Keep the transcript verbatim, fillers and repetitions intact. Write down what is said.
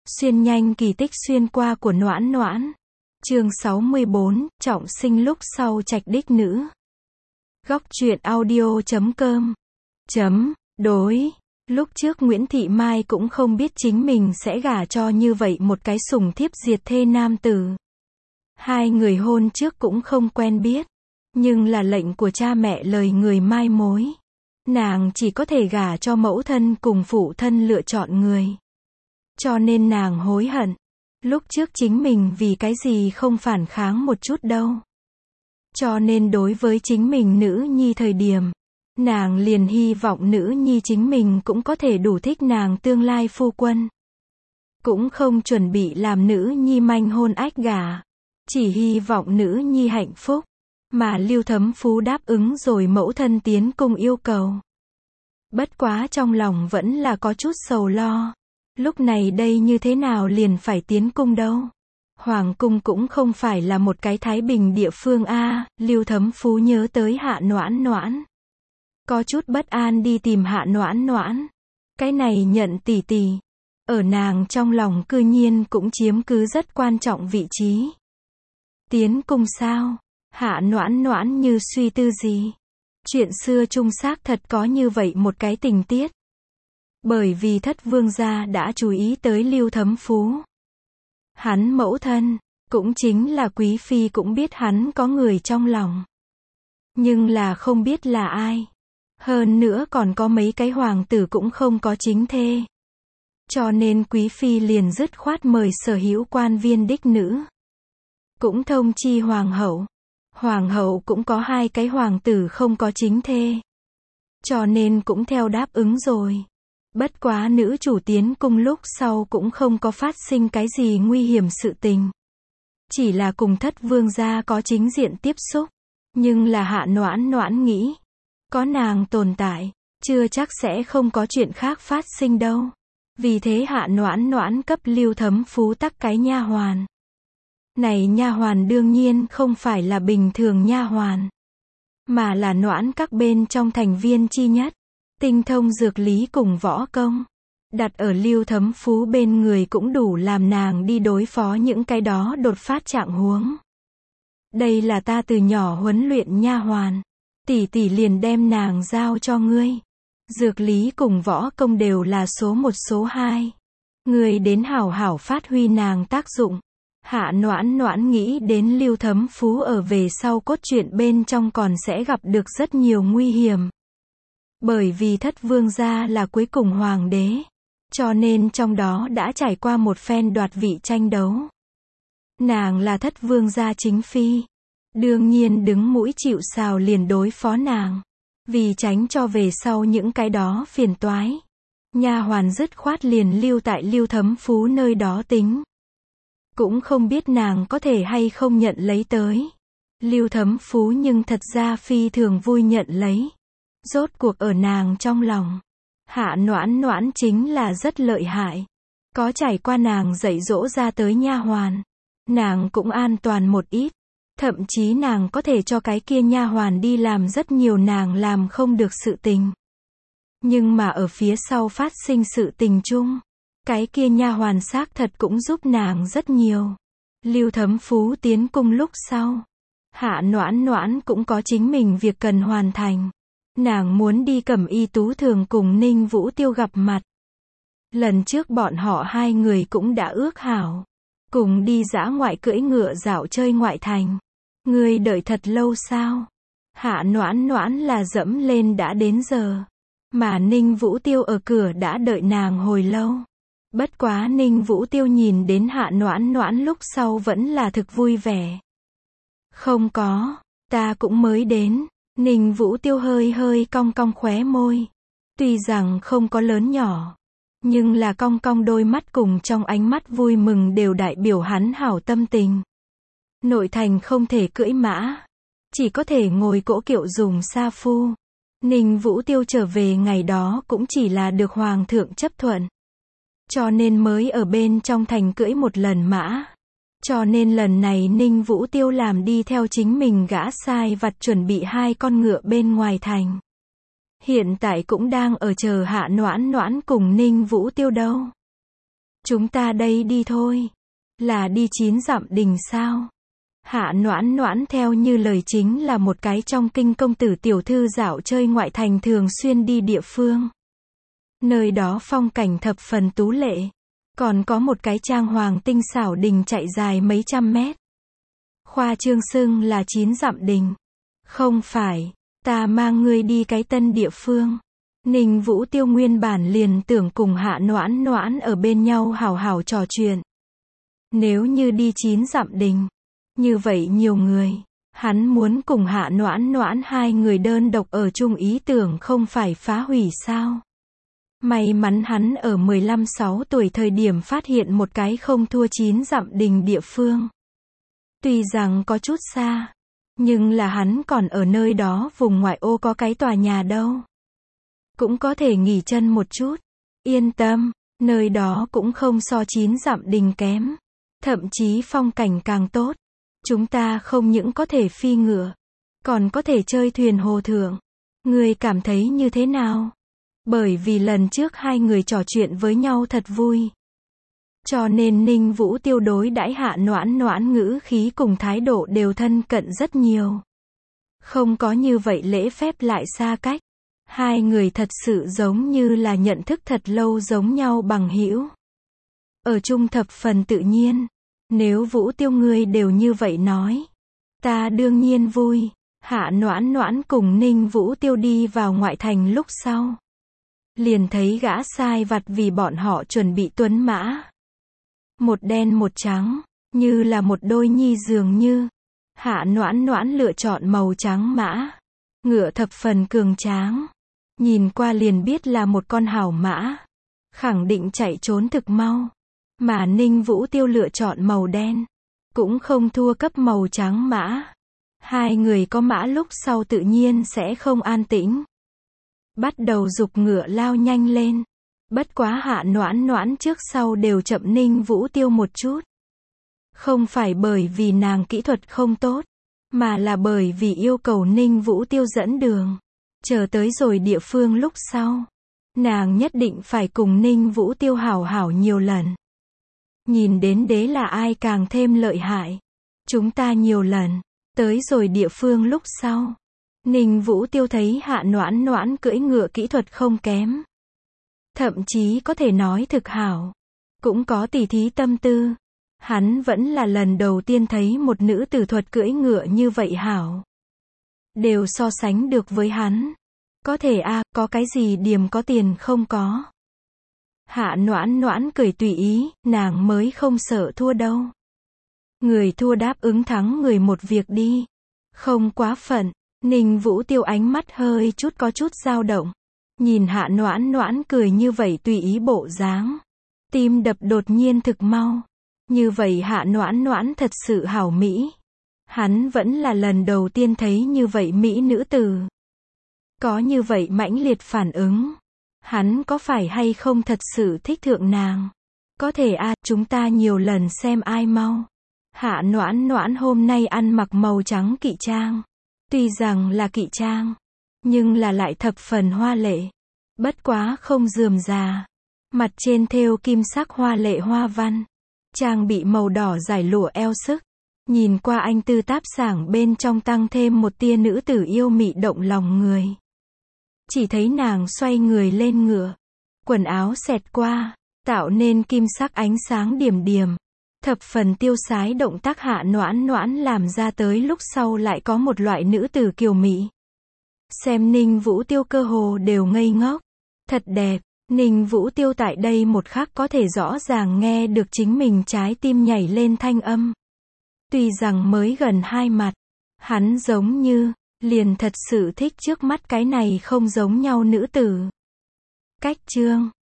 Xuyên nhanh kỳ tích xuyên qua của Noãn Noãn. Chương sáu mươi bốn, trọng sinh lúc sau trạch đích nữ. Góc truyện audio chấm com. Chấm, đối. Lúc trước Nguyễn Thị Mai cũng không biết chính mình sẽ gả cho như vậy một cái sủng thiếp diệt thê nam tử. Hai người hôn trước cũng không quen biết. Nhưng là lệnh của cha mẹ lời người mai mối. Nàng chỉ có thể gả cho mẫu thân cùng phụ thân lựa chọn người. Cho nên nàng hối hận. Lúc trước chính mình vì cái gì không phản kháng một chút đâu. Cho nên đối với chính mình nữ nhi thời điểm, nàng liền hy vọng nữ nhi chính mình cũng có thể đủ thích nàng tương lai phu quân. Cũng không chuẩn bị làm nữ nhi manh hôn ách gả. Chỉ hy vọng nữ nhi hạnh phúc. Mà Lưu Thấm Phú đáp ứng rồi mẫu thân tiến cung yêu cầu. Bất quá trong lòng vẫn là có chút sầu lo. Lúc này đây như thế nào liền phải tiến cung đâu. Hoàng cung cũng không phải là một cái thái bình địa phương a. Lưu Thấm Phú nhớ tới Hạ Noãn Noãn. Có chút bất an đi tìm Hạ Noãn Noãn. Cái này nhận tỷ tỷ. Ở nàng trong lòng cư nhiên cũng chiếm cứ rất quan trọng vị trí. Tiến cung sao? Hạ Noãn Noãn như suy tư gì? Chuyện xưa chung xác thật có như vậy một cái tình tiết. Bởi vì thất vương gia đã chú ý tới Lưu Thấm Phú. Hắn mẫu thân, cũng chính là quý phi cũng biết hắn có người trong lòng. Nhưng là không biết là ai. Hơn nữa còn có mấy cái hoàng tử cũng không có chính thê. Cho nên quý phi liền dứt khoát mời sở hữu quan viên đích nữ. Cũng thông chi hoàng hậu. Hoàng hậu cũng có hai cái hoàng tử không có chính thê. Cho nên cũng theo đáp ứng rồi. Bất quá nữ chủ tiến cung lúc sau cũng không có phát sinh cái gì nguy hiểm sự tình. Chỉ là cùng thất vương gia có chính diện tiếp xúc. Nhưng là Hạ Noãn Noãn nghĩ. Có nàng tồn tại, chưa chắc sẽ không có chuyện khác phát sinh đâu. Vì thế Hạ Noãn Noãn cấp Lưu Thấm Phú tắc cái nha hoàn. Này nha hoàn đương nhiên không phải là bình thường nha hoàn. Mà là Noãn các bên trong thành viên chi nhất. Tinh thông dược lý cùng võ công. Đặt ở Lưu Thấm Phú bên người cũng đủ làm nàng đi đối phó những cái đó đột phát trạng huống. Đây là ta từ nhỏ huấn luyện nha hoàn. Tỷ tỷ liền đem nàng giao cho ngươi. Dược lý cùng võ công đều là số một số hai. Ngươi đến hảo hảo phát huy nàng tác dụng. Hạ Noãn Noãn nghĩ đến Lưu Thấm Phú ở về sau cốt truyện bên trong còn sẽ gặp được rất nhiều nguy hiểm. Bởi vì thất vương gia là cuối cùng hoàng đế. Cho nên trong đó đã trải qua một phen đoạt vị tranh đấu. Nàng là thất vương gia chính phi. Đương nhiên đứng mũi chịu sào liền đối phó nàng. Vì tránh cho về sau những cái đó phiền toái. Nha hoàn dứt khoát liền lưu tại Lưu Thấm Phú nơi đó tính. Cũng không biết nàng có thể hay không nhận lấy tới. Lưu Thấm Phú nhưng thật ra phi thường vui nhận lấy. Rốt cuộc ở nàng trong lòng. Hạ Noãn Noãn chính là rất lợi hại. Có trải qua nàng dạy dỗ ra tới nha hoàn. Nàng cũng an toàn một ít. Thậm chí nàng có thể cho cái kia nha hoàn đi làm rất nhiều nàng làm không được sự tình. Nhưng mà ở phía sau phát sinh sự tình chung. Cái kia nha hoàn xác thật cũng giúp nàng rất nhiều. Lưu Thấm Phú tiến cung lúc sau. Hạ Noãn Noãn cũng có chính mình việc cần hoàn thành. Nàng muốn đi Cẩm Y Tú Thường cùng Ninh Vũ Tiêu gặp mặt. Lần trước bọn họ hai người cũng đã ước hảo. Cùng đi dã ngoại cưỡi ngựa dạo chơi ngoại thành. Ngươi đợi thật lâu sao? Hạ Noãn Noãn là dẫm lên đã đến giờ. Mà Ninh Vũ Tiêu ở cửa đã đợi nàng hồi lâu. Bất quá Ninh Vũ Tiêu nhìn đến Hạ Noãn Noãn lúc sau vẫn là thực vui vẻ. Không có, ta cũng mới đến. Ninh Vũ Tiêu hơi hơi cong cong khóe môi. Tuy rằng không có lớn nhỏ. Nhưng là cong cong đôi mắt cùng trong ánh mắt vui mừng đều đại biểu hắn hảo tâm tình. Nội thành không thể cưỡi mã. Chỉ có thể ngồi cỗ kiệu dùng sa phu. Ninh Vũ Tiêu trở về ngày đó cũng chỉ là được hoàng thượng chấp thuận. Cho nên mới ở bên trong thành cưỡi một lần mã. Cho nên lần này Ninh Vũ Tiêu làm đi theo chính mình gã sai vặt chuẩn bị hai con ngựa bên ngoài thành. Hiện tại cũng đang ở chờ Hạ Noãn Noãn cùng Ninh Vũ Tiêu đâu. Chúng ta đây đi thôi. Là đi chín dặm đình sao? Hạ Noãn Noãn theo như lời chính là một cái trong kinh công tử tiểu thư dạo chơi ngoại thành thường xuyên đi địa phương. Nơi đó phong cảnh thập phần tú lệ. Còn có một cái trang hoàng tinh xảo đình chạy dài mấy trăm mét. Khoa trương xưng là chín dặm đình. Không phải, ta mang ngươi đi cái tân địa phương. Ninh Vũ Tiêu nguyên bản liền tưởng cùng Hạ Noãn Noãn ở bên nhau hào hào trò chuyện. Nếu như đi chín dặm đình, như vậy nhiều người, hắn muốn cùng Hạ Noãn Noãn hai người đơn độc ở chung ý tưởng không phải phá hủy sao? May mắn hắn ở mười lăm sáu tuổi thời điểm phát hiện một cái không thua chín dặm đình địa phương. Tuy rằng có chút xa, nhưng là hắn còn ở nơi đó vùng ngoại ô có cái tòa nhà đâu. Cũng có thể nghỉ chân một chút. Yên tâm, nơi đó cũng không so chín dặm đình kém. Thậm chí phong cảnh càng tốt. Chúng ta không những có thể phi ngựa, còn có thể chơi thuyền hồ thượng. Ngươi cảm thấy như thế nào? Bởi vì lần trước hai người trò chuyện với nhau thật vui. Cho nên Ninh Vũ Tiêu đối đãi Hạ Noãn Noãn ngữ khí cùng thái độ đều thân cận rất nhiều. Không có như vậy lễ phép lại xa cách. Hai người thật sự giống như là nhận thức thật lâu giống nhau bằng hữu. Ở chung thập phần tự nhiên. Nếu Vũ Tiêu ngươi đều như vậy nói, ta đương nhiên vui. Hạ Noãn Noãn cùng Ninh Vũ Tiêu đi vào ngoại thành lúc sau. Liền thấy gã sai vặt vì bọn họ chuẩn bị tuấn mã. Một đen một trắng, như là một đôi nhi dường như. Hạ Noãn Noãn lựa chọn màu trắng mã. Ngựa thập phần cường tráng. Nhìn qua liền biết là một con hảo mã. Khẳng định chạy trốn thực mau. Mà Ninh Vũ Tiêu lựa chọn màu đen. Cũng không thua cấp màu trắng mã. Hai người có mã lúc sau tự nhiên sẽ không an tĩnh. Bắt đầu giục ngựa lao nhanh lên. Bất quá Hạ Noãn Noãn trước sau đều chậm Ninh Vũ Tiêu một chút. Không phải bởi vì nàng kỹ thuật không tốt, mà là bởi vì yêu cầu Ninh Vũ Tiêu dẫn đường. Chờ tới rồi địa phương lúc sau, nàng nhất định phải cùng Ninh Vũ Tiêu hảo hảo nhiều lần. Nhìn đến đế là ai càng thêm lợi hại. Chúng ta nhiều lần, tới rồi địa phương lúc sau. Ninh Vũ Tiêu thấy Hạ Noãn Noãn cưỡi ngựa kỹ thuật không kém. Thậm chí có thể nói thực hảo. Cũng có tỉ thí tâm tư. Hắn vẫn là lần đầu tiên thấy một nữ tử thuật cưỡi ngựa như vậy hảo. Đều so sánh được với hắn. Có thể a à, có cái gì điểm có tiền không có. Hạ Noãn Noãn cười tùy ý, nàng mới không sợ thua đâu. Người thua đáp ứng thắng người một việc đi. Không quá phận. Ninh Vũ Tiêu ánh mắt hơi chút có chút dao động. Nhìn Hạ Noãn Noãn cười như vậy tùy ý bộ dáng. Tim đập đột nhiên thực mau. Như vậy Hạ Noãn Noãn thật sự hảo mỹ. Hắn vẫn là lần đầu tiên thấy như vậy mỹ nữ tử. Có như vậy mãnh liệt phản ứng. Hắn có phải hay không thật sự thích thượng nàng? Có thể a à, chúng ta nhiều lần xem ai mau. Hạ Noãn Noãn hôm nay ăn mặc màu trắng kỵ trang. Tuy rằng là kỵ trang, nhưng là lại thập phần hoa lệ. Bất quá không rườm rà. Mặt trên thêu kim sắc hoa lệ hoa văn. Trang bị màu đỏ giải lụa eo sức. Nhìn qua anh tư táp sảng bên trong tăng thêm một tia nữ tử yêu mị động lòng người. Chỉ thấy nàng xoay người lên ngựa. Quần áo xẹt qua, tạo nên kim sắc ánh sáng điểm điểm. Thập phần tiêu sái động tác Hạ Noãn Noãn làm ra tới lúc sau lại có một loại nữ tử kiều mỹ. Xem Ninh Vũ Tiêu cơ hồ đều ngây ngốc. Thật đẹp, Ninh Vũ Tiêu tại đây một khắc có thể rõ ràng nghe được chính mình trái tim nhảy lên thanh âm. Tuy rằng mới gần hai mặt, hắn giống như, liền thật sự thích trước mắt cái này không giống nhau nữ tử. Cách chương